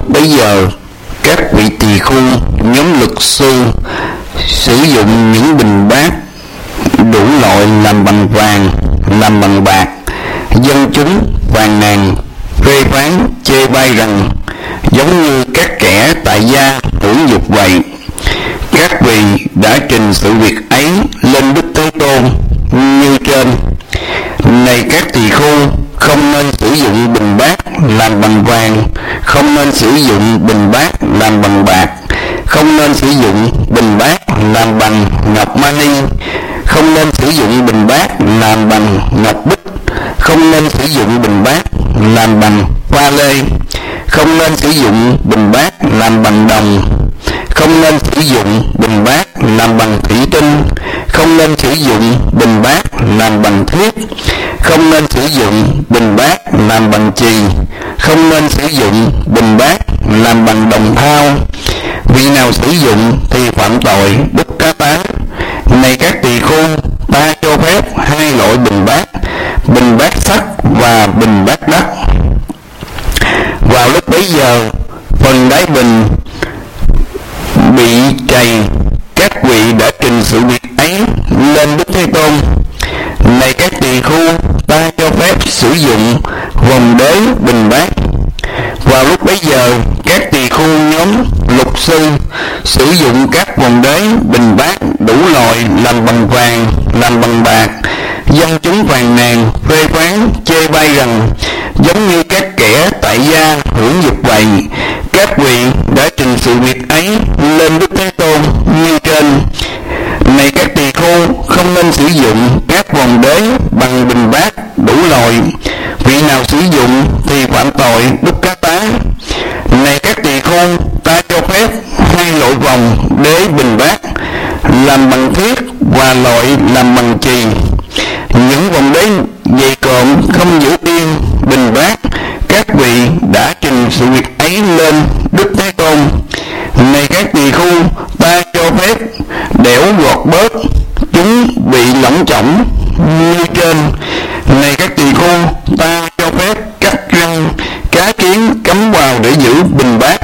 lúc bấy giờ, các vị tỳ khưu nhóm luật sư sử dụng những bình bát đủ loại làm bằng vàng, làm bằng bạc. Dân chúng phàn nàn phê phán chê bai rằng giống như các kẻ tại gia hưởng dục vậy. Các vị đã trình sự việc ấy lên Đức Thế Tôn như trên: này các tỳ khưu, không nên sử dụng bình bát làm bằng vàng, không nên sử dụng bình bát làm bằng bạc, không nên sử dụng bình bát làm bằng ngọc mani, không nên sử dụng bình bát làm bằng ngọc bích, không nên sử dụng bình bát làm bằng pha lê, không nên sử dụng bình bát làm bằng đồng, không nên sử dụng bình bát làm bằng thủy tinh, không nên sử dụng bình bát làm bằng thiết, không nên sử dụng bình bát làm bằng chì, không nên sử dụng bình bát làm bằng đồng thau. Vị nào sử dụng thì phạm tội đúc cá tá. Này các tỳ khưu, ta cho phép hai loại bình bát sắt và bình bát đất. Vào lúc bấy giờ, phần đáy bình bị trầy. Các vị đã trình sự việc ấy lên Đức Thế Tôn: này các tỳ khưu, ta cho phép sử dụng vòng đế bình bát. Vào lúc bấy giờ, các tỳ khưu nhóm luật sư sử dụng các vòng đế bình bát đủ loại làm bằng vàng, làm bằng bạc. Dân chúng phàn nàn phê phán chê bai rằng giống như các kẻ tại gia hưởng dục vậy. Các vị đã trình sự việc ấy lên Đức Thế Tôn như trên: này các tỳ khưu, không nên sử dụng các vòng đế bằng bình bát đủ loại. Vị nào sử dụng thì phạm tội đúc cá tá. Này các tỳ khưu, ta cho phép hai loại vòng đế bình bát làm bằng thiết và loại làm bằng chì. Những vòng đế dày cộm không giữ yên bình bát. Các vị đã trình sự việc ấy lên Đức Thế Tôn: này các tỳ khưu, ta cho phép đẽo gọt bớt, chúng bị lỏng chỏng như trên. Này các tỳ khưu, ta cho phép cắt răng cá kiến cắm vào để giữ bình bát.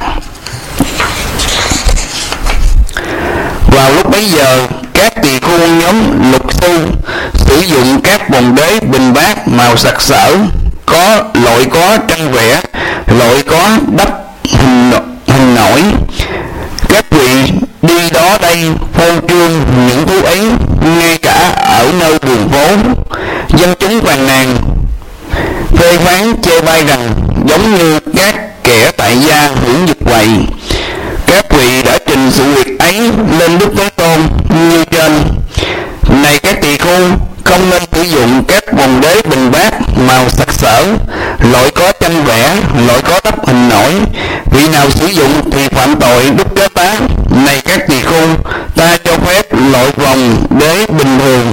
Vào lúc bấy giờ, các tỳ khưu nhóm luật sư sử dụng các vòng đế bình bát màu sặc sỡ, có loại có tranh vẽ, loại có đắp hình nổi. Các vị đi đó đây phô trương những thứ ấy ngay cả ở nơi đường phố. Dân chúng phàn nàn phê phán chê bai rằng giống như các kẻ tại gia hưởng dục vậy. Các vị đã trình sự việc ấy lên Đức Thế Tôn như trên: này các tỳ khưu, không nên sử dụng các vòng đế bình bát màu sặc sỡ, loại có tranh vẽ, loại có đắp hình nổi. Vị nào sử dụng thì phạm tội đúc cá tá. Này các tỳ khưu, ta cho phép loại vòng đế bình thường.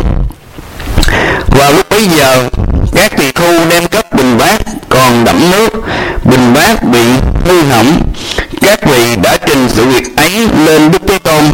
Vào lúc bấy giờ, các tỳ khưu đem cất bình bát còn đẫm nước, bình bát bị hư hỏng. Các vị đã trình sự việc ấy lên Đức Thế Tôn: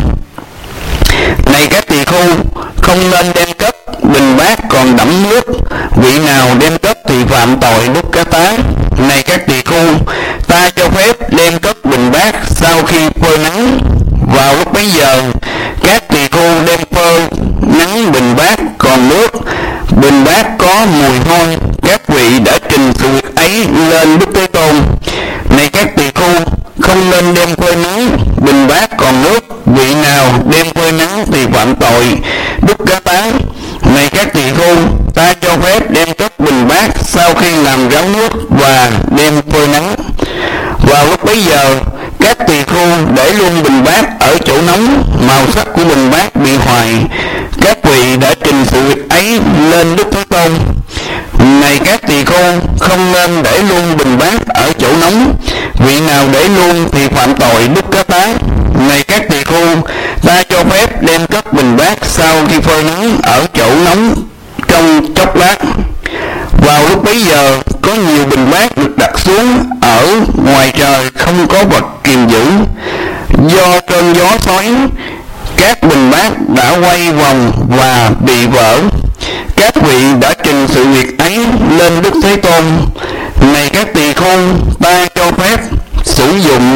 này các tỳ khưu, không nên đem cất bình bát còn đẫm nước. Vị nào đem cất thì phạm tội đúc cá tá. Này các tỳ khưu, ta cho phép đem cất bình bát sau khi phơi nắng. Vào lúc bấy giờ, các tỳ khưu đem phơi nắng bình bát còn nước, bình bát có mùi hôi. Các vị đã trình sự việc ấy lên Đức Thế Tôn: này các tỳ khưu, không nên đem phơi nắng bình bát còn nước. Vị nào đem phơi nắng thì phạm tội đúc cá tá. Này các tỳ khưu, ta cho phép đem cất bình bát sau khi làm ráo nước và đem phơi nắng. Vào lúc bấy giờ, các tỳ khưu để luôn bình bát ở chỗ nóng, màu sắc của bình bát bị hoài. Các vị đã trình sự việc ấy lên Đức Thế Tôn: này các tỳ khưu, không nên để luôn bình bát ở chỗ nóng. Vị nào để luôn thì phạm tội đúc cá tá. Này các tỳ khưu, ta cho phép đem cất bình bát sau khi phơi nắng ở chỗ nóng trong chốc lát. Vào lúc bấy giờ, có nhiều bình bát được đặt xuống ở ngoài trời, không có vật kìm giữ. Do cơn gió xoáy, các bình bát đã quay vòng và bị vỡ. Các vị đã trình sự việc ấy lên Đức Thế Tôn: này các tỳ khưu, ta cho phép sử dụng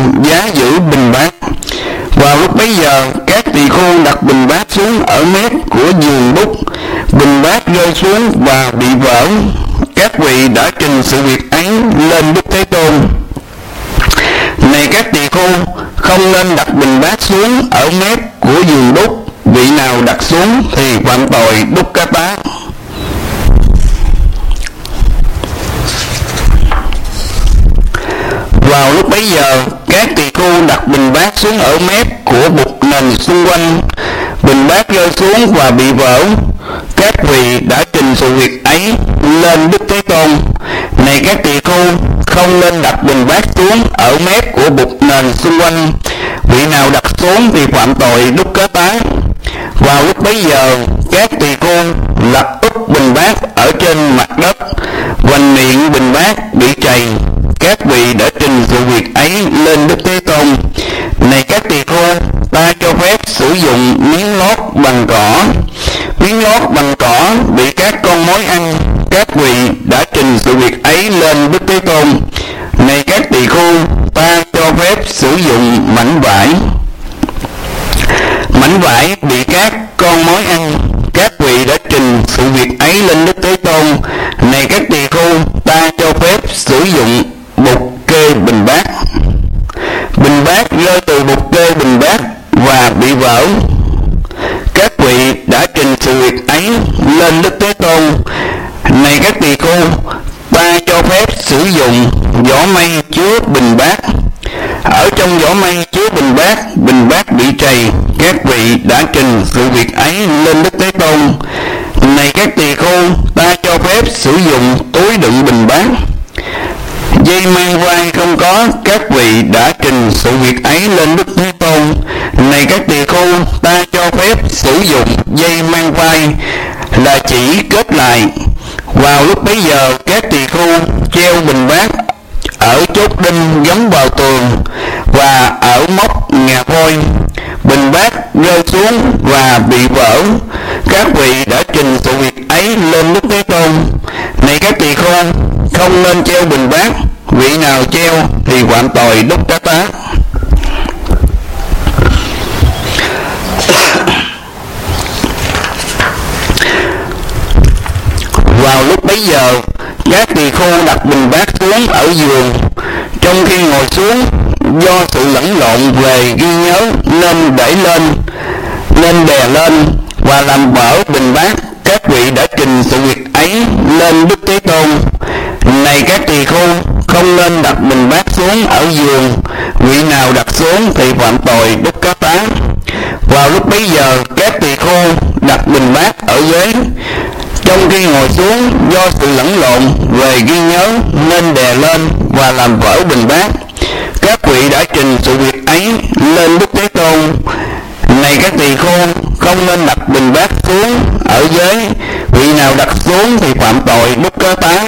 xuống và bị vỡ. Các vị đã trình sự việc ấy lên Đức Thế Tôn. Này các tỳ khưu, không nên đặt bình bát xuống ở mép của giường đúc. Vị nào đặt xuống thì phạm tội đúc cá tá. Vào lúc bấy giờ, các tỳ khưu đặt bình bát xuống ở mép của bục nền xung quanh. Bình bát rơi xuống và bị vỡ. Các vị đã trình sự việc ấy lên Đức Thế Tôn. Này các tỳ khưu, không nên đặt bình bát xuống ở mép của bục nền xung quanh. Vị nào đặt xuống thì phạm tội đúc cá tá. Vào lúc bấy giờ, các tỳ khưu lật úp bình bát ở trên mặt đất. Vành miệng bình bát bị trầy. Các vị đã trình sự việc ấy lên Đức Thế Tôn. Này các tỳ khưu, ta cho phép sử dụng miếng lót bằng cỏ. Miếng lót bằng cỏ bị các con mối ăn. Các vị đã trình sự việc ấy lên Đức Thế Tôn. Này các tỳ khưu, ta cho phép sử dụng mảnh vải. Mảnh vải bị các con mối ăn. Các vị đã trình sự việc ấy lên Đức Thế Tôn. Này các tỳ khưu, ta cho phép sử dụng bục kê bình bát. Bình bát rơi từ bục kê bình bát và bị vỡ. Các vị đã trình sự việc ấy lên Đức Thế Tôn. Này các tỳ khưu, ta cho phép sử dụng giỏ mây chứa bình bát. Ở trong giỏ mây chứa bình bát bị trầy. Các vị đã trình sự việc ấy lên Đức Thế Tôn. Này các tỳ khưu, ta cho phép sử dụng túi đựng bình bát. Dây mang vai không có. Các vị đã trình sự việc ấy lên Đức Thế Tôn. Này các tỳ khưu, ta cho phép sử dụng dây mang vai là chỉ kết lại. Vào lúc bấy giờ, các tỳ khưu treo bình bát ở chốt đinh gắm vào tường và ở móc ngà voi. Bình bát rơi xuống và bị vỡ. Các vị đã trình sự việc ấy lên Đức Thế Tôn. Này các tỳ khưu, không nên treo bình bát. Vị nào treo thì phạm tội đúc cá tá. Vào lúc bấy giờ, các tỳ khưu đặt bình bát xuống ở giường. Trong khi ngồi xuống, do sự lẫn lộn về ghi nhớ nên đẩy lên, nên đè lên và làm vỡ bình bát. Các vị đã trình sự việc ấy lên Đức Thế Tôn. Này các tỳ khưu, không nên đặt bình bát xuống ở giường. Vị nào đặt xuống thì phạm tội đúc cá tá. Vào lúc bấy giờ, các tỳ khưu đặt bình bát ở ghế. Trong khi ngồi xuống, do sự lẫn lộn về ghi nhớ nên đè lên và làm vỡ bình bát. Các vị đã trình sự việc ấy lên Đức Thế Tôn. Này các tỳ khưu, không nên đặt bình bát xuống ở ghế. Vị nào đặt xuống thì phạm tội đúc cá tá.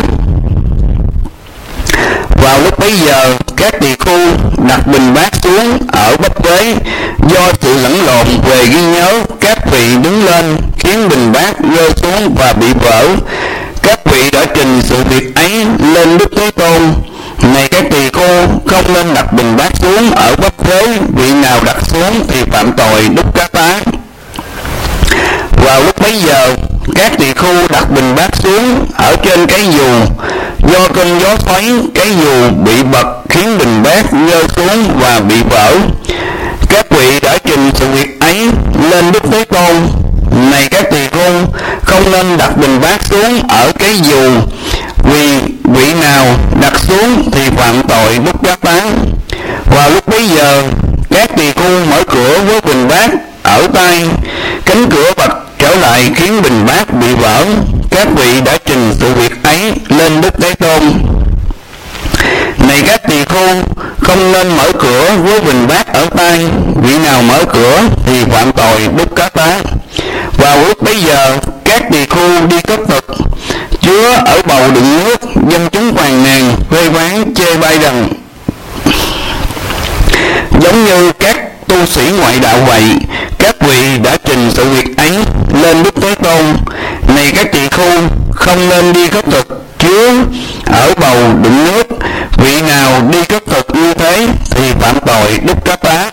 Vào lúc bấy giờ, các tỳ khưu đặt bình bát xuống ở bắp ghế. Do sự lẫn lộn về ghi nhớ, các vị đứng lên khiến bình bát rơi xuống và bị vỡ. Các vị đã trình sự việc ấy lên Đức Thế Tôn. Này các tỳ khưu, không nên đặt bình bát xuống ở bắp ghế. Vị nào đặt xuống thì phạm tội đúc cá tá. Vào lúc bấy giờ, các tỳ khưu đặt bình bát xuống ở trên cái dù. Do cơn gió xoáy, cái dù bị bật khiến bình bát rơi xuống và bị vỡ. Các vị đã trình sự việc ấy lên Đức Thế Tôn. Này các tỳ khưu, không nên đặt bình bát xuống ở cái dù. Vì vị nào đặt xuống thì phạm tội đúc cá tá. Vào lúc bấy giờ, các tỳ khưu mở cửa với bình bát ở tay. Cánh cửa bật trở lại khiến bình bát bị vỡ. Các vị đã trình sự việc ấy lên Đức Thế Tôn. Này các tỳ khưu, không nên mở cửa với bình bát ở tay. Vị nào mở cửa thì phạm tội đúc cá tá. Vào lúc bấy giờ, các tỳ khưu đi cất thực chứa ở bầu đựng nước. Dân chúng phàn nàn phê phán chê bai rằng giống như các tu sĩ ngoại đạo vậy. Các vị đã trình sự việc ấy lên Đức Thế Tôn. Này các tỳ khưu, không nên đi khất thực chứa ở bầu đựng nước. Vị nào đi khất thực như thế thì phạm tội đúc cá tá.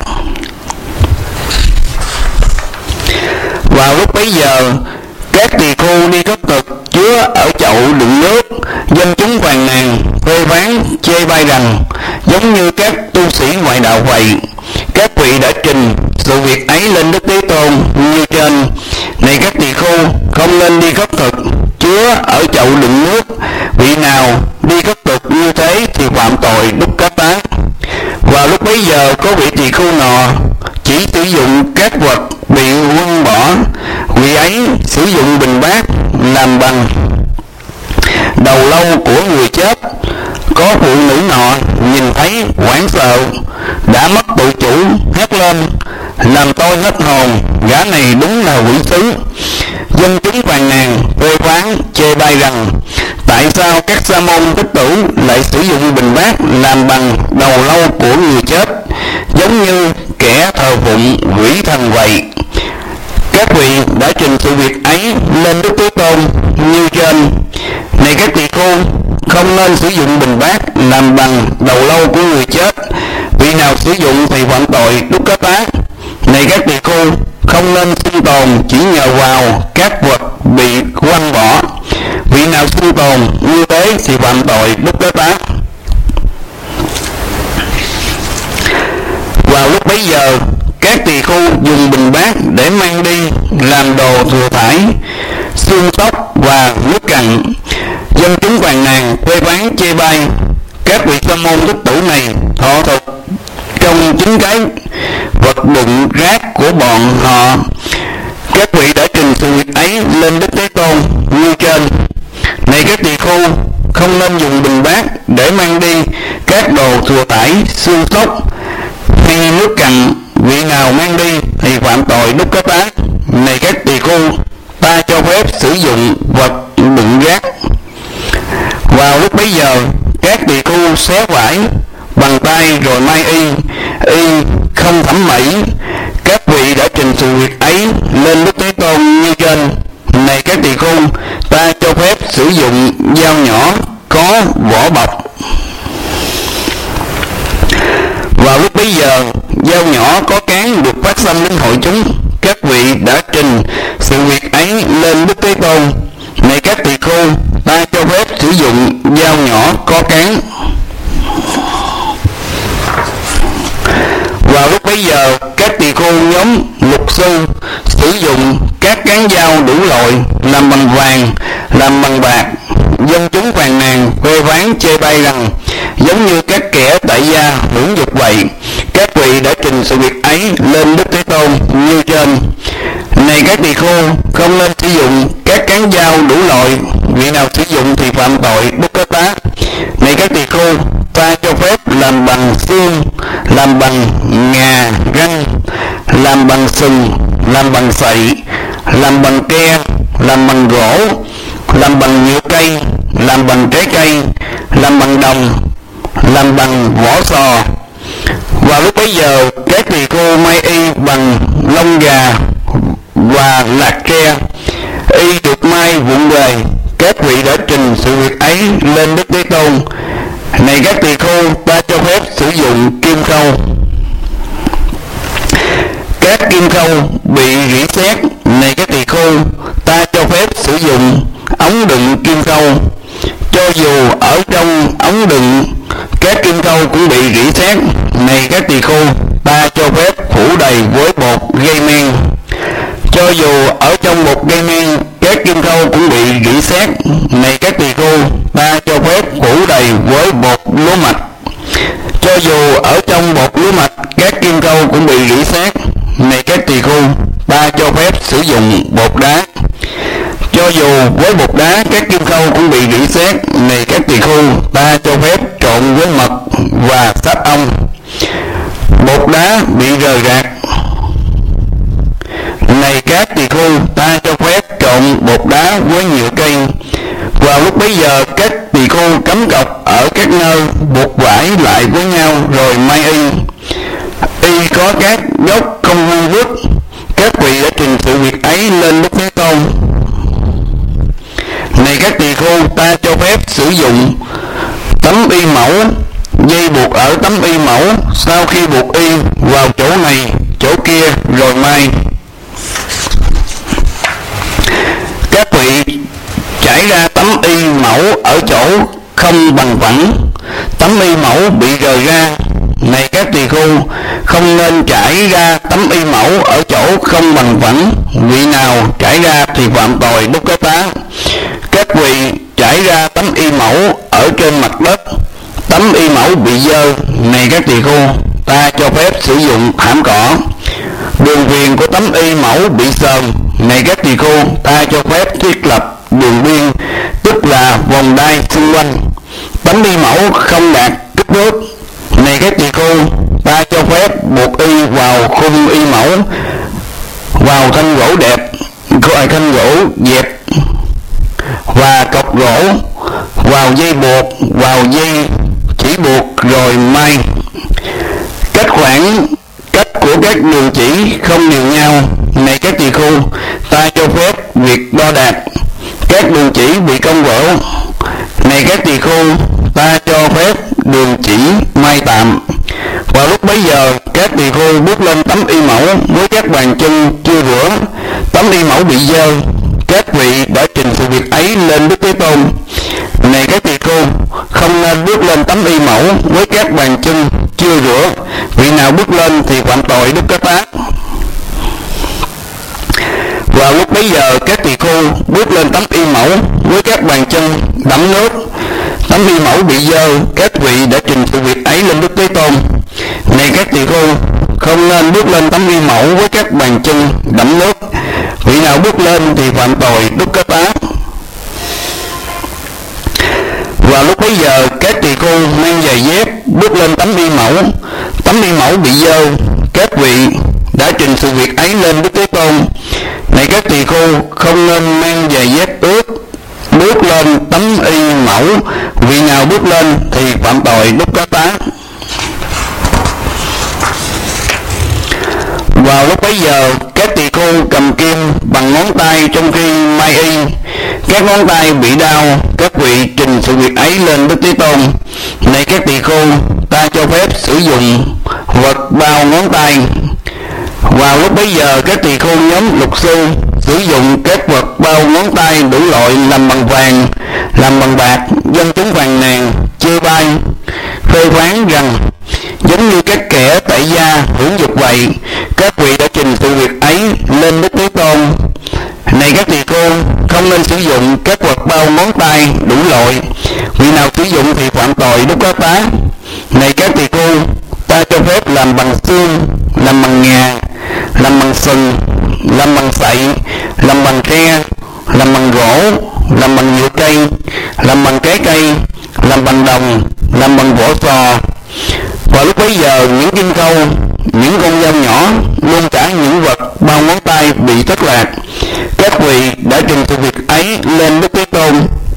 Vào lúc bấy giờ, các tỳ khưu đi khất thực chứa chứa ở chậu đựng nước. Dân chúng phàn nàn, phê phán, chê bai rằng giống như các tu sĩ ngoại đạo vậy. Các vị đã trình sự việc ấy lên Đức Thế Tôn như trên: này các tỳ khưu, không nên đi khất thực chứa ở chậu đựng nước. Vị nào đi khất thực như thế thì phạm tội đúc cá tá. Và lúc bấy giờ có vị tỳ khưu nọ chỉ sử dụng các vật bị quăng bỏ. Vị ấy sử dụng bình bát làm bằng đầu lâu của người chết. Có phụ nữ nọ nhìn thấy hoảng sợ, đã mất tự chủ, hét lên: làm tôi hết hồn, gã này đúng là quỷ sứ. Dân chúng phàn nàn, phê phán, chê bai rằng tại sao các sa môn thích tử lại sử dụng bình bát làm bằng đầu lâu của người chết, giống như kẻ thờ phụng quỷ thần vậy. Các vị đã trình sự việc ấy lên Đức Thế Tôn như trên: này các tỳ khưu, không nên sử dụng bình bát làm bằng đầu lâu của người chết. Vị nào sử dụng thì phạm tội đúc cá tá. Này các tỳ khưu, không nên sinh tồn chỉ nhờ vào các vật bị quăng bỏ. Vị nào sinh tồn như thế thì phạm tội đúc cá tá. Vào lúc bấy giờ, các tỳ khưu dùng bình bát để mang đi làm đồ thừa thải, xương tóc và nước cặn. Dân chúng phàn nàn, phê phán, chê bai. Các vị sa môn thích tử này thọ thực trong chính cái vật đựng rác của bọn họ. Các vị đã trình sự việc ấy lên Đức Thế Tôn như trên: này các tỳ khưu, không nên dùng bình bát để mang đi các đồ thừa thải, xương tóc hay nước cặn. Vị nào mang đi thì phạm tội đúc cá tá. Này các tỳ khưu, ta cho phép sử dụng vật đựng rác. Vào lúc bấy giờ, các tỳ khưu xé vải bằng tay rồi may y không thẩm mỹ. Các vị đã trình sự việc ấy lên Đức Thế Tôn như trên: này các tỳ khưu, ta cho phép sử dụng dao nhỏ có vỏ bọc. Vào lúc bấy giờ, dao nhỏ có cán được phát sanh đến hội chúng. Các vị đã trình sự việc ấy lên Đức Thế Tôn: này các tỳ khưu, ta cho phép sử dụng dao nhỏ có cán. Vào lúc bấy giờ, các tỳ khưu nhóm lục sư sử dụng các cán dao đủ loại, làm bằng vàng, làm bằng bạc. Dân chúng phàn nàn, phê phán, chê bai rằng giống như các kẻ tại gia hưởng dục vậy. Các vị đã trình sự việc ấy lên Đức Thế Tôn như trên: này các tỳ khưu, không nên sử dụng các cán dao đủ loại. Vị nào sử dụng thì phạm tội đúc cá tá. Này các tỳ khưu, ta cho phép làm bằng xương, làm bằng ngà răng, làm bằng sừng, làm bằng sậy, làm bằng ke, làm bằng gỗ, làm bằng nhựa cây, làm bằng trái cây, làm bằng đồng, làm bằng vỏ sò. Vào lúc bấy giờ, các tỳ khưu may y bằng lông gà và lạc tre. Y được may vụng về. Các vị đã trình sự việc ấy lên Đức Thế Tôn: này các tỳ khưu, ta cho phép sử dụng kim khâu. Các kim khâu bị rỉ sét. Này các tỳ khưu, ta cho phép sử dụng ống đựng kim khâu. Cho dù ở trong ống đựng các kim khâu cũng bị rỉ sét. Này các tỳ khưu, ta cho phép phủ đầy với bột gây men. Cho dù ở trong bột gây men các kim khâu cũng bị rỉ sét. Này các tỳ khưu, ta cho phép phủ đầy với bột lúa mạch. Cho dù ở trong bột lúa mạch các kim khâu cũng bị rỉ sét. Này các tỳ khưu, ta cho phép sử dụng bột đá. Cho dù với bột đá các kim khâu cũng bị rỉ sét. Này các tỳ khưu, ta cho phép trộn với mật và sáp ong. Bột đá bị rời rạc. Này các tỳ khưu, ta cho phép trộn bột đá với nhựa cây. Vào lúc bấy giờ, các tỳ khưu cắm cọc ở các nơi, buộc vải lại với nhau rồi may y. Y có các gốc không vuông vức. Các vị đã trình sự việc ấy lên Đức Thế Tôn: này các tỳ khưu, ta cho phép sử dụng tấm y mẫu, dây buộc ở tấm y mẫu. Sau khi buộc y vào chỗ này, chỗ kia rồi may. Các vị trải trải ra tấm y mẫu ở chỗ không bằng phẳng, tấm y mẫu bị rời ra. Này các tỳ khưu, không nên trải ra tấm y mẫu ở chỗ không bằng phẳng, vị nào trải ra thì phạm tội đúc cái tá. Các vị trải ra tấm y mẫu ở trên mặt đất, tấm y mẫu bị dơ. Này các tỳ khưu, ta cho phép sử dụng thảm cỏ. Đường viền của tấm y mẫu bị sờn. Này các tỳ khưu, ta cho phép thiết lập đường biên, tức là vòng đai xung quanh. Tấm y mẫu không đạt kích thước. Này các tỳ khưu, ta cho phép buộc y vào khung y mẫu, vào thanh gỗ đẹp, thanh gỗ dẹp, và cọc gỗ, vào dây buộc, vào dây chỉ buộc rồi may. Cách của các đường chỉ không đều nhau. Này các tỳ khưu, ta cho phép việc đo đạt. Các đường chỉ bị cong vỡ. Này các tỳ khưu, ta cho phép đường chỉ may tạm. Vào lúc bấy giờ, các tỳ khưu bước lên tấm y mẫu với các bàn chân chưa rửa. Tấm y mẫu bị dơ. Các vị đã trình sự việc ấy lên Đức Thế Tôn. Này các tỳ khưu, không nên bước lên tấm y mẫu với các bàn chân chưa rửa. Vị nào bước lên thì phạm tội đúc cái tá. Vào lúc bấy giờ, các tỳ khưu bước lên tấm y mẫu với các bàn chân đẫm nước. Tấm y mẫu bị dơ. Các vị đã trình sự việc ấy lên Đức Thế Tôn. Này các tỳ khưu, không nên bước lên tấm y mẫu với các bàn chân đẫm nước. Vị nào bước lên thì phạm tội đúc cái tá. Vào lúc bấy giờ, các tỳ khưu mang giày dép bước lên tấm y mẫu. Tấm y mẫu bị dơ. Các vị đã trình sự việc ấy lên Đức Thế Tôn. Này các tỳ khưu, không nên mang giày dép ướt bước lên tấm y mẫu. Vị nào bước lên thì phạm tội đúc cái tá. Vào lúc bấy giờ, các tỳ khưu cầm kim bằng ngón tay trong khi may y. Các ngón tay bị đau. Các vị trình sự việc ấy lên Đức Thế Tôn. Này các tỳ khưu, ta cho phép sử dụng vật bao ngón tay. Vào lúc bấy giờ, các tỳ khưu nhóm luật sư sử dụng các vật bao ngón tay đủ loại, làm bằng vàng, làm bằng bạc. Dân chúng phàn nàn chê bai, phê phán rằng giống như các kẻ tại gia hưởng dục vậy. Các vị đã trình sự việc ấy lên Đức Thế Tôn. Này các tỳ khưu, không nên sử dụng các vật bao ngón tay đủ loại. Vị nào sử dụng thì phạm tội đúc cái tá. Này các tỳ khưu, ta cho phép làm bằng xương, làm bằng ngà, làm bằng sừng, làm bằng sậy, làm bằng tre, làm bằng gỗ, làm bằng nhựa cây, làm bằng trái cây, làm bằng đồng, làm bằng vỏ sò. Vào lúc bấy giờ, những kim câu, những con dao nhỏ, luôn cả những vật bao ngón tay bị thất lạc. Các vị đã trình sự việc ấy lên Đức Thế Tôn.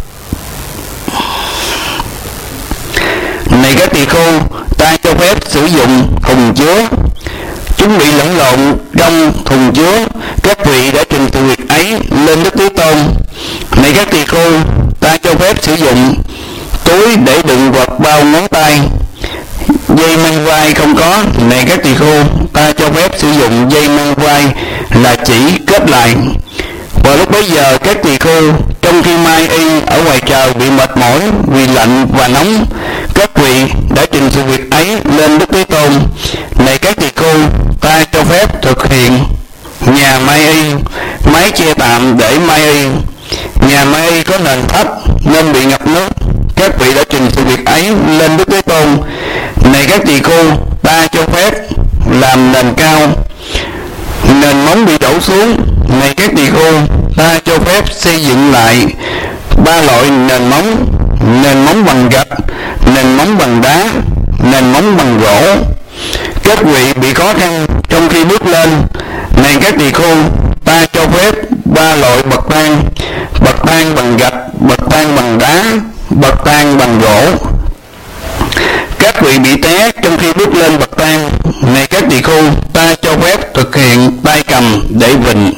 Này các tỳ khưu, ta cho phép sử dụng thùng chứa. Chúng bị lẫn lộn trong thùng chứa. Các vị đã trình sự việc ấy lên Đức Thế Tôn. Này các tỳ khưu, ta cho phép sử dụng túi để đựng vật bao ngón tay. Dây mang vai không có. Này các tỳ khưu, ta cho phép sử dụng dây mang vai là chỉ kết lại. Vào lúc bấy giờ, các tỳ khưu trong khi mai y ở ngoài trời bị mệt mỏi vì lạnh và nóng. Các vị đã trình sự việc ấy lên Đức Thế Tôn. Này các tỳ khưu, ta cho phép thực hiện nhà mai y, mái che tạm để mai y. Nhà mai y có nền thấp nên bị ngập nước. Các vị đã trình sự việc ấy lên Đức Thế Tôn. Này các tỳ khưu, ta cho phép làm nền cao. Nền móng bị đổ xuống. Này các tỳ khưu, ta cho phép xây dựng lại 3 loại nền móng: nền móng bằng gạch, nền móng bằng đá, nền móng bằng gỗ. Các vị bị khó khăn trong khi bước lên. Này các tỳ khưu, ta cho phép 3 loại bậc thang: bậc thang bằng gạch, bậc thang bằng đá, bậc thang bằng gỗ. Các vị bị té trong khi bước lên bậc thang. Này các tỳ khưu, ta cho phép thực hiện tay cầm để vịnh.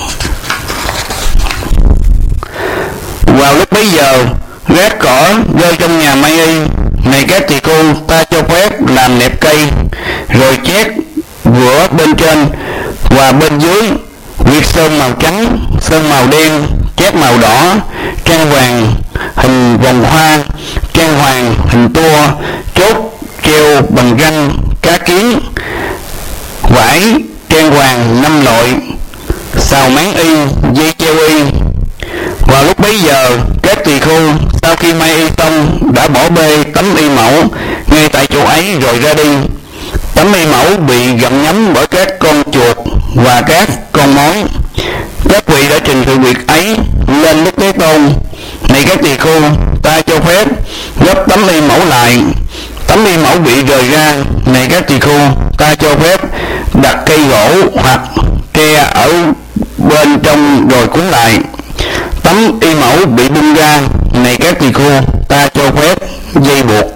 Vào lúc bấy giờ, rác cỏ rơi trong nhà may y. Này các tỳ khưu, ta cho phép làm nẹp cây, rồi chét vữa bên trên và bên dưới, viết sơn màu trắng, sơn màu đen, chét màu đỏ, trang hoàng hình vòng hoa, trang hoàng hình tua, chốt treo bằng răng cá kiến, vải trang hoàng 5 loại, xào máng y, dây treo y. Vào lúc bấy giờ, các tỳ khưu sau khi may y xong đã bỏ bê tấm y mẫu ngay tại chỗ ấy rồi ra đi. Tấm y mẫu bị gặm nhấm bởi các con chuột và các con mối. Các vị đã trình sự việc ấy lên Đức Thế Tôn: này các tỳ khưu, ta cho phép gấp tấm y mẫu lại. Tấm y mẫu bị rời ra. Này các tỳ khưu, ta cho phép đặt cây gỗ hoặc tre ở bên trong rồi cuốn lại. Tấm y mẫu bị bung ra. Này các tỳ khưu, ta cho phép dây buộc.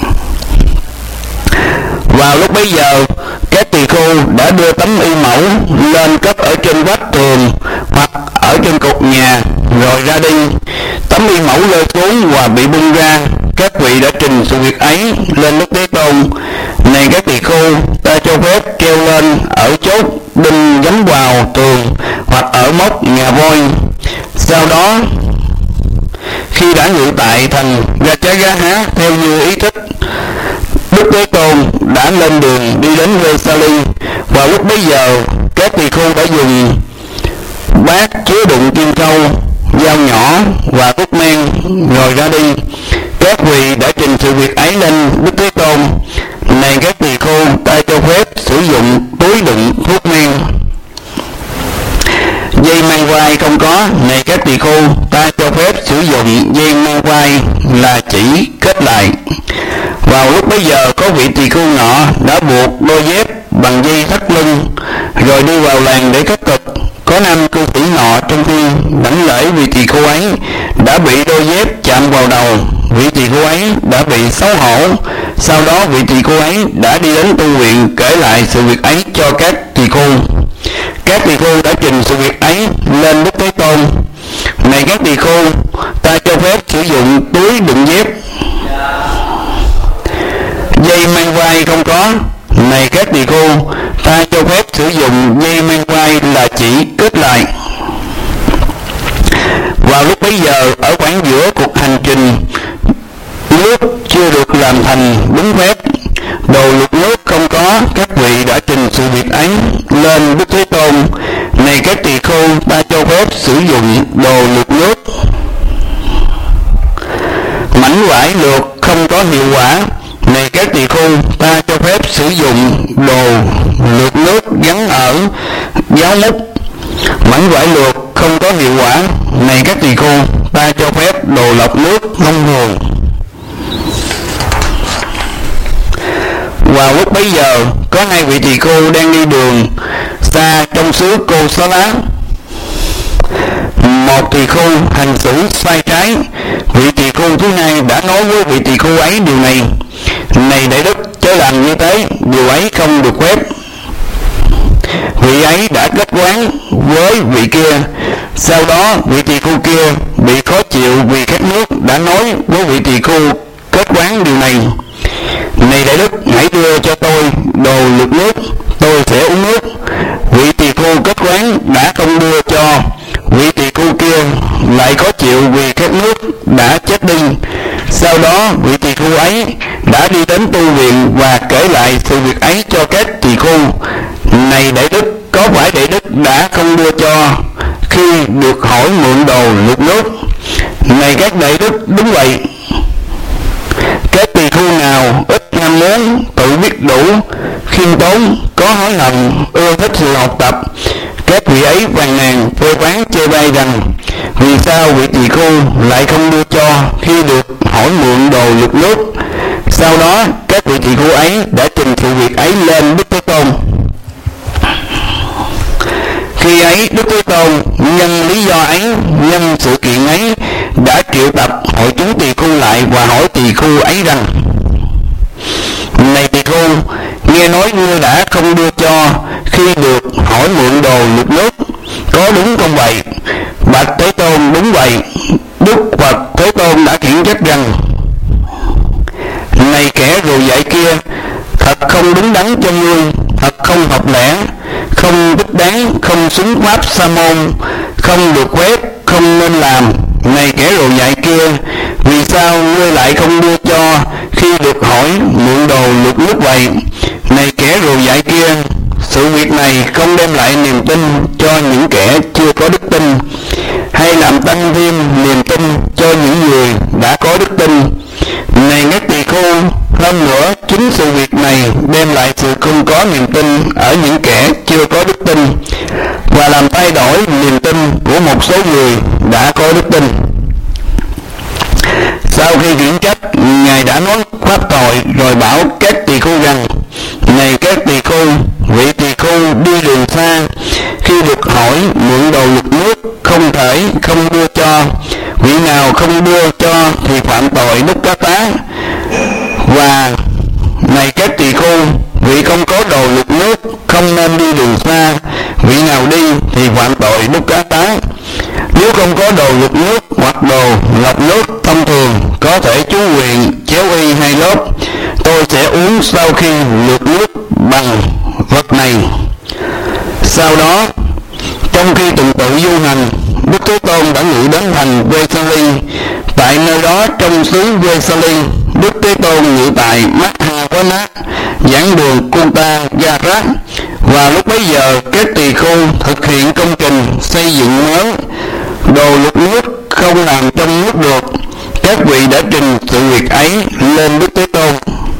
Vào lúc bấy giờ, các tỳ khưu đã đưa tấm y mẫu lên cất ở trên vách tường hoặc ở trên cột nhà rồi ra đi. Tấm y mẫu rơi xuống và bị bung ra. Các vị đã trình sự việc ấy lên Đức Thế Tôn: này các tỳ khưu, ta cho phép treo lên ở chốt đinh gắm vào tường hoặc ở móc nhà voi. Sau đó, khi đã ngự tại thành Gachagá theo như ý thích, Đức Thế Tôn đã lên đường đi đến Vesali. Vào lúc bấy giờ, các tỳ khưu đã dùng bát chứa đựng kim câu, dao nhỏ và thuốc men rồi ra đi. Các vị đã trình sự việc ấy lên Đức Thế Tôn: này các tỳ khưu, ta cho phép sử dụng túi đựng thuốc men. Dây mang vai không có. Này các tỳ khưu, ta cho phép sử dụng dây mang vai là chỉ kết lại. Vào lúc bấy giờ, có vị tỳ khưu nọ đã buộc đôi dép bằng dây thắt lưng rồi đi vào làng để khất thực. Có nam cư sĩ nọ trong khi đảnh lễ vị tỳ khưu ấy đã bị đôi dép chạm vào đầu. Vị tỳ khưu ấy đã bị xấu hổ. Sau đó vị tỳ khưu ấy đã đi đến tu viện kể lại sự việc ấy cho các tỳ khưu. Các tỳ khưu đã trình sự việc ấy lên Đức Thế Tôn: này các tỳ khưu, ta cho phép sử dụng túi đựng dép. Dây mang vai không có. Này các tỳ khưu, ta cho phép sử dụng dây mang vai là chỉ kết lại. Vào lúc bấy giờ, ở khoảng giữa cuộc hành trình, nước chưa được làm thành đúng phép, đồ lục nước không có. Các vị đã trình sự việc ấy lên Đức Thế Tôn: này các tỳ khưu, ta cho phép sử dụng đồ lục nước. Mảnh vải lược không có hiệu quả. Này các tỳ khưu, ta cho phép sử dụng đồ lược nước gắn ở giáo múc. Mảnh vải lược không có hiệu quả. Này các tỳ khưu, ta cho phép đồ lọc nước thông thường. Vào lúc bấy giờ, có hai vị tỳ khưu đang đi đường xa trong xứ Cô Xá Lá. Một tỳ khưu hành xử sai trái. Vị tỳ khưu thứ hai đã nói với vị tỳ khưu ấy điều này: này đại đức, chớ làm như thế, điều ấy không được phép. Vị ấy đã kết quán với vị kia. Sau đó vị tỳ khưu kia bị khó chịu vì khát nước đã nói với vị tỳ khưu kết quán điều này: này đại đức, hãy đưa cho tôi đồ lược nước, tôi sẽ uống nước. Vị tỳ khưu kết quán đã không đưa cho. Vị tỳ khưu kia lại khó chịu vì khát nước đã chết đi. Sau đó vị tỳ khưu ấy đã đi đến tu viện và kể lại sự việc ấy cho các tỳ khưu: này đại đức, có phải đại đức đã không đưa cho khi được hỏi mượn đồ lục nước? Này các đại đức, đúng vậy. Các tỳ khưu nào ít ham muốn, tự biết đủ, khiêm tốn, có hối hận, ưa thích sự học tập, các vị ấy phàn nàn phê phán chê bai rằng: vì sao vị tỳ khưu lại không đưa cho khi được hỏi mượn đồ lục nước? Sau đó các vị tỳ khưu ấy đã trình sự việc ấy lên Đức Thế Tôn. Khi ấy Đức Thế Tôn nhân lý do ấy, nhân sự kiện ấy, đã triệu tập hội chúng tỳ khưu lại và hỏi tỳ khưu ấy rằng: này tỳ khưu, nghe nói ngươi đã không đưa cho khi được hỏi mượn đồ lục nước, có đúng không vậy? Bạch Thế Tôn, đúng vậy. Đức Phật Thế Tôn đã khiển trách rằng: này kẻ rù dạy kia, thật không đúng đắn cho ngươi, thật không hợp lẽ, không đích đáng, không xứng pháp sa môn, không được phép, không nên làm. Này kẻ rù Sau khi khiển trách, Ngài đã nói pháp thoại rồi bảo các tỳ khưu rằng: này các tỳ khưu, vị tỳ khưu đi đường xa, khi được hỏi mượn đồ lục nước không thể không đưa cho, vị nào không đưa cho thì phạm tội đúc cá tá. Và này các tỳ khưu, vị không có đồ lục nước không nên đi đường xa, vị nào đi thì phạm tội đúc cá tá. Nếu không có đồ lục nước hoặc đồ lọc nước thông thường có thể chú quyền chéo y hai lớp, tôi sẽ uống sau khi lược nước bằng vật này. Sau đó, trong khi tuần tự du hành, Đức Thế Tôn đã ngự đến thành Vesali. Tại nơi đó trong xứ Vesali, Đức Thế Tôn ngự tại Mahavana, giảng đường Kunta Garat. Và lúc bấy giờ các tỳ khưu thực hiện công trình xây dựng mới. Đồ lục nước không làm trong nước được. Các vị đã trình sự việc ấy lên Đức Thế Tôn.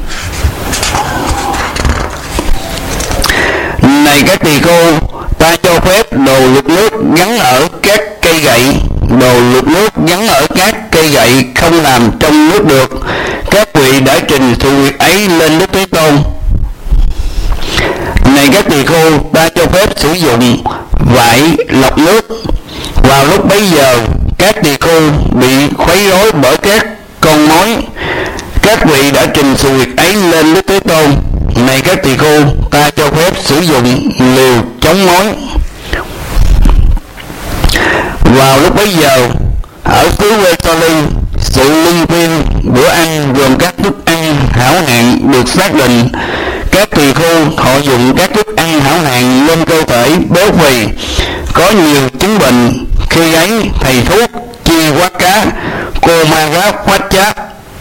Này các tỳ khưu, ta cho phép đồ lục nước gắn ở các cây gậy. Đồ lục nước gắn ở các cây gậy không làm trong nước được. Các vị đã trình sự việc ấy lên Đức Thế Tôn. Này các tỳ khưu, ta cho phép sử dụng vải lọc nước. Vào lúc bấy giờ, các tỳ khưu bị khuấy rối bởi các con mối. Các vị đã trình sự việc ấy lên Đức Thế Tôn. Này các tỳ khưu, ta cho phép sử dụng liều chống mối. Vào lúc bấy giờ, ở xứ Vesali, sự linh phiên bữa ăn gồm các thức ăn hảo hạng được xác định. Các tỳ khưu họ dùng các thức ăn hảo hạng lên cơ thể béo phì, có nhiều chứng bệnh. Khi ấy, thầy thuốc Chi Quát Cá Cô Ma Ráp Phát Chát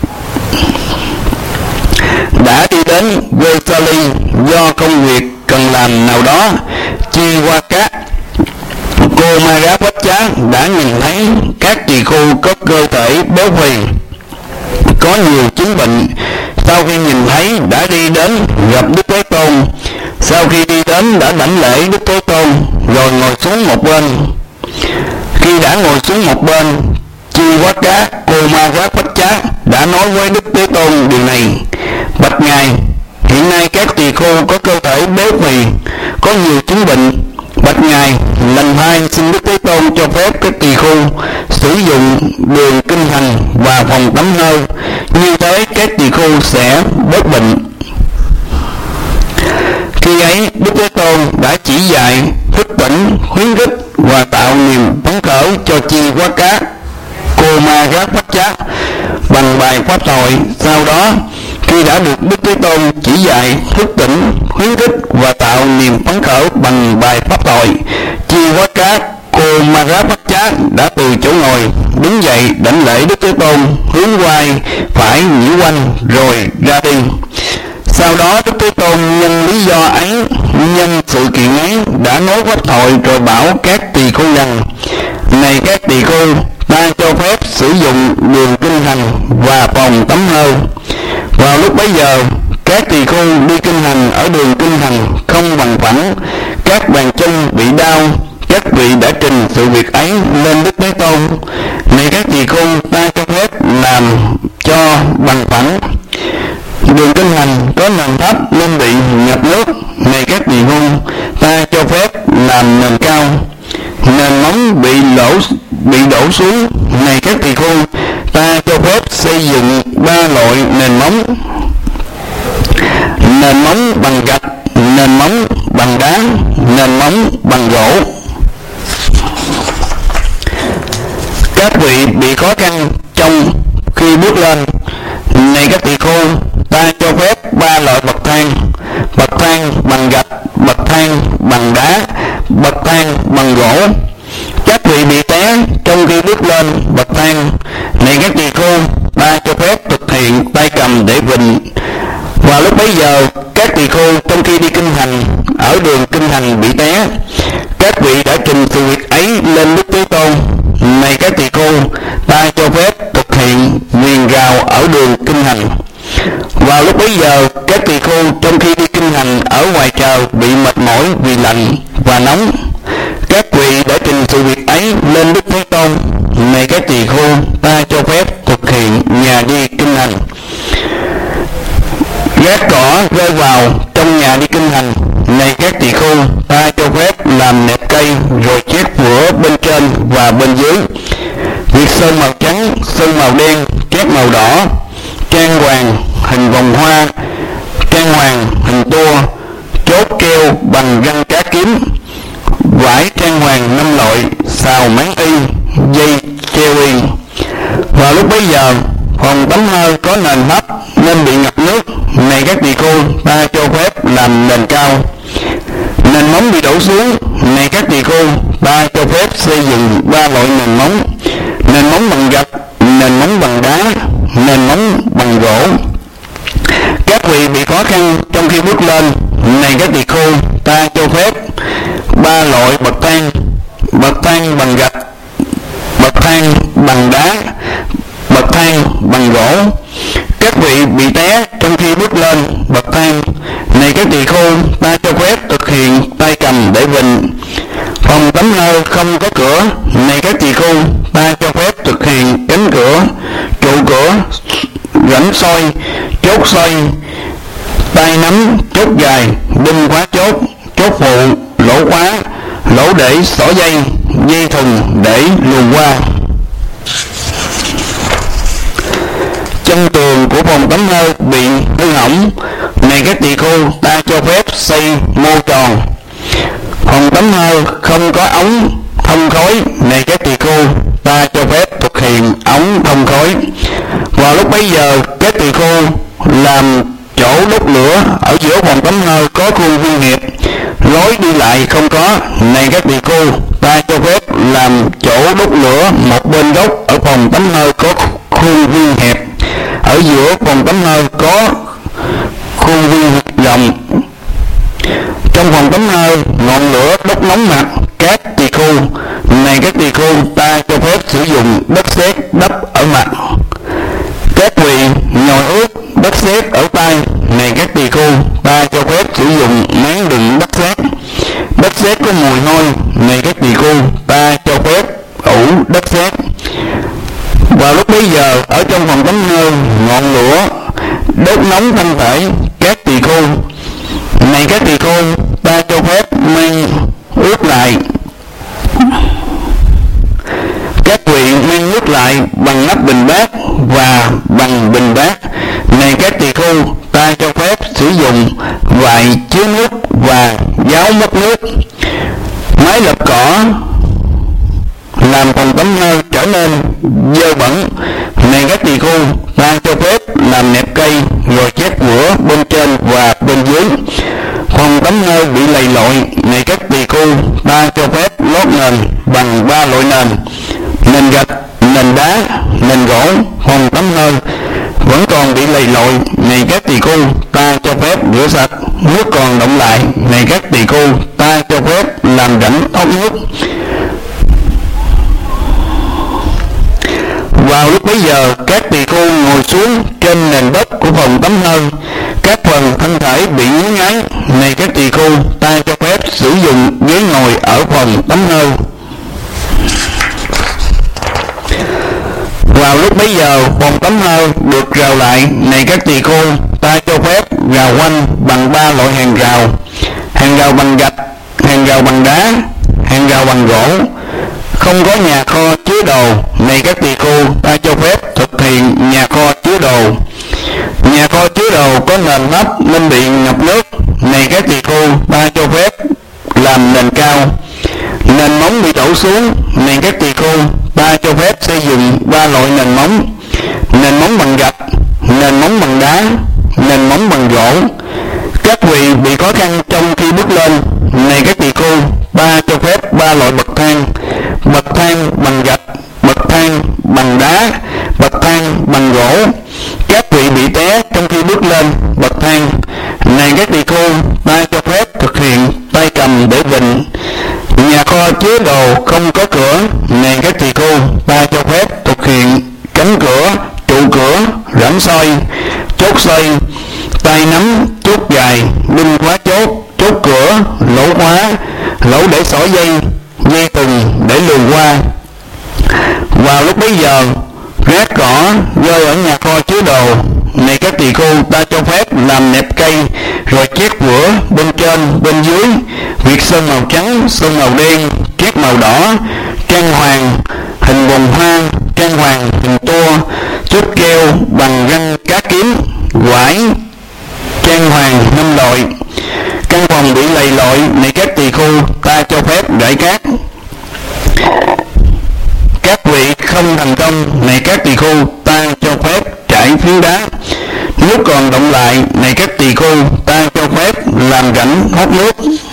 đã đi đến Vesali do công việc cần làm nào đó. Chi Quát Cá Cô Ma Ráp Phát Chát đã nhìn thấy các tỳ khưu có cơ thể béo phì, có nhiều chứng bệnh. Sau khi nhìn thấy, đã đi đến gặp Đức Thế Tôn. Sau khi đi đến, đã đảnh lễ Đức Thế Tôn rồi ngồi xuống một bên. Khi đã ngồi xuống một bên, Chi Quát Cá Cô Ma Ráp Phát Chát đã nói với Đức Thế Tôn điều này: bạch Ngài, hiện nay các tỳ khưu có cơ thể béo phì, có nhiều chứng bệnh. Bạch Ngài, lành thay xin Đức Thế Tôn cho phép các tỳ khưu sử dụng đường kinh hành và phòng tắm hơi, như thế các tỳ khưu sẽ bớt bệnh. Khi ấy, Đức Thế Tôn đã chỉ dạy, thức tỉnh, khuyến khích và tạo niềm phấn khởi cho Chi Quát Cá Cô Ma Ráp Phát Chát bằng bài pháp thoại. Sau đó, khi đã được Đức Thế Tôn chỉ dạy, thức tỉnh, khuyến khích và tạo niềm phấn khởi bằng bài pháp thoại, Chi Quát Cá Cô Ma Ráp Phát Chát đã từ chỗ ngồi đứng dậy đảnh lễ Đức Thế Tôn, hướng quay phải nhiễu quanh rồi ra đi. Sau đó Đức Thế Tôn nhân lý do ấy, nhân sự kiện ấy đã nói pháp thoại rồi bảo các tỳ khưu rằng: này các tỳ khưu, ta cho phép sử dụng đường kinh hành và phòng tắm hơi. Vào lúc bấy giờ, các tỳ khưu đi kinh hành ở đường kinh hành không bằng phẳng, các bàn chân bị đau. Các vị đã trình sự việc ấy lên Đức Thế Tôn. Này các tỳ khưu, ta cho phép làm cho bằng phẳng. Đường kinh hành có nền thấp nên bị ngập nước. Này các tỳ khưu, ta cho phép làm nền cao. Nền móng bị đổ xuống. Này các tỳ khưu, ta cho phép xây dựng 3 loại nền móng: nền móng bằng gạch, nền móng bằng đá, nền móng bằng gỗ. Các vị bị khó khăn trong khi bước lên. Này các tỳ khưu, ta cho phép 3 loại bậc thang: bậc thang bằng gạch, bậc thang bằng đá, bậc thang bằng gỗ. Các vị bị té trong khi bước lên bậc thang. Này các tỳ khưu, ta cho phép thực hiện tay cầm để vịnh. Và lúc bấy giờ, các tỳ khưu trong khi đi kinh hành ở đường kinh hành bị té. Các vị đã trình sự việc ấy lên Đức Thế Tôn. Này các tỳ khưu, ta cho phép thực hiện viền rào ở đường kinh hành. Vào lúc bấy giờ, các tỳ khưu trong khi đi kinh hành ở ngoài trời bị mệt mỏi vì lạnh và nóng. Các vị đã trình sự việc ấy lên Đức Thế Tôn. Này các tỳ khưu, ta cho phép thực hiện nhà nhà đi kinh hành. Gác cỏ rơi vào trong nhà đi kinh hành, này các tỳ khưu, ta cho phép làm nẹp cây rồi chét vữa bên trên và bên dưới. Việc sơn màu trắng, sơn màu đen, chét màu đỏ, trang hoàng hình vòng hoa, trang hoàng hình tua, chốt keo bằng răng cá kiếm, vải trang hoàng 5 loại, xào máng y, dây treo y. Vào lúc bấy giờ phòng tắm hơi có nền thấp nên bị ngập nước, này các tỳ khưu, ta cho phép làm nền cao. Nền móng bị đổ xuống, này các tỳ khưu, ta cho phép xây dựng 3 loại nền móng: nền móng bằng gạch, nền móng bằng đá, nền móng bằng gỗ. Các vị bị khó khăn trong khi bước lên, này các tỳ khưu, ta cho phép 3 loại bậc thang: bậc thang bằng gạch, bậc thang bằng đá, bậc thang bằng gỗ. Các vị bị té trong khi bước lên bậc thang, này các tỳ khưu, ta cho phép thực hiện tay cầm để vịn. Phòng tắm hơi không có cửa, này các tỳ khưu, ta cho phép thực hiện cánh cửa, trụ cửa, rãnh soi, chốt xoay, tay nắm, chốt gài, đinh khóa chốt, chốt phụ, lỗ khóa, lỗ để xỏ dây, dây thừng để luồn qua. Chân tường của phòng tắm hơi bị hư hỏng, này các tỳ khưu, ta cho phép xây mô tròn. Phòng tắm hơi không có ống thông khói, này các tỳ khưu, ta cho phép thực hiện ống thông khói. Vào lúc bấy giờ các tỳ khưu làm chỗ đốt lửa ở giữa phòng tắm hơi có khuôn viên hẹp, lối đi lại không có, này các tỳ khưu, ta cho phép làm chỗ đốt lửa một bên góc ở phòng tắm hơi có khuôn viên hẹp, ở giữa phòng tắm hơi có khuôn viên rộng. Trong phòng tắm hơi ngọn lửa đốt nóng mặt các tỳ khưu, này các tỳ khưu, ta cho phép sử dụng đất sét đắp ở mặt. Các vị nhồi ướt đất sét ở tay, này các tỳ khưu, ta cho phép sử dụng máng đựng đất sét. Đất sét có mùi hôi, này các tỳ khưu, ta cho phép ủ đất sét. Vào lúc bấy giờ ở trong phòng tắm hơi ngọn lửa đốt nóng thân thể các tỳ khưu, này các tỳ khưu, ta cho phép mang ướt lại. Các vị mang nước lại bằng nắp bình bát và bằng bình bát, này các tỳ khưu, ta cho phép sử dụng vải chứa nước và gáo mất nước. Máy lợp cỏ làm phòng tắm hơi trở nên dơ bẩn, này các tỳ khưu, ta cho phép làm nẹp cây rồi chét vữa bên trên và bên dưới. Phòng tắm hơi bị lầy lội, này các tỳ khưu, ta cho phép lót nền bằng 3 loại nền: nền gạch, nền đá, nền gỗ. Phòng tắm hơi vẫn còn bị lầy lội, này các tỳ khưu, ta cho phép rửa sạch. Nước còn đọng lại, này các tỳ khưu, ta cho phép làm rãnh thoát nước. Vào lúc bấy giờ các tỳ khưu ngồi xuống trên nền đất của phòng tắm hơi, các phần thân thể bị ngứa ngáy, này các tỳ khưu, ta cho phép sử dụng ghế ngồi ở phòng tắm hơi. Vào lúc bấy giờ phòng tắm hơi được rào lại, này các tỳ khưu, ta cho phép rào quanh bằng 3 loại hàng rào: hàng rào bằng gạch, hàng rào bằng đá, hàng rào bằng gỗ. Không có nhà kho chứa đồ, này các tỳ khưu, ta cho phép thực hiện nhà kho chứa đồ. Nhà kho chứa đồ có nền thấp nên bị ngập nước, này các tỳ khưu, ta cho phép làm nền cao. Nền móng bị đổ xuống, này các tỳ khưu, ta cho phép xây dựng 3 loại nền móng: nền móng bằng gạch, nền móng bằng đá, nền móng bằng gỗ. Các vị bị khó khăn trong khi bước lên, này các tỳ khưu, ta cho phép 3 loại bậc thang: bậc thang bằng gạch, bậc thang bằng đá, bậc thang bằng gỗ. Các vị bị té trong khi bước lên bậc thang, này các tỳ khưu, ta cho phép thực hiện tay cầm để vịn. Nhà kho chứa đồ không có cửa, này các tỳ khưu, ta cho phép thực hiện cánh cửa, trụ cửa, rãnh soi, chốt xoay, tay nắm, chốt gài, đinh khóa chốt, chốt cửa, lỗ khóa, lỗ để xỏ dây, dây thừng để luồn qua. Vào lúc bấy giờ gác cỏ rơi ở nhà kho đồ. Này các tỳ khưu, ta cho phép làm nẹp cây, rồi chét vữa bên trên bên dưới, việc sơn màu trắng, sơn màu đen, chét màu đỏ, trang hoàng hình vòng hoa, trang hoàng hình tua, chốt keo bằng răng cá kiếm, quải trang hoàng 5 loại. Căn phòng bị lầy lội. Này các tỳ khưu, ta cho phép rải cát. Các vị không thành công. Này các tỳ khưu, ta cho phép trải phiến đá. Nước còn động lại. Này các tỳ khưu, ta cho phép làm rãnh thoát nước.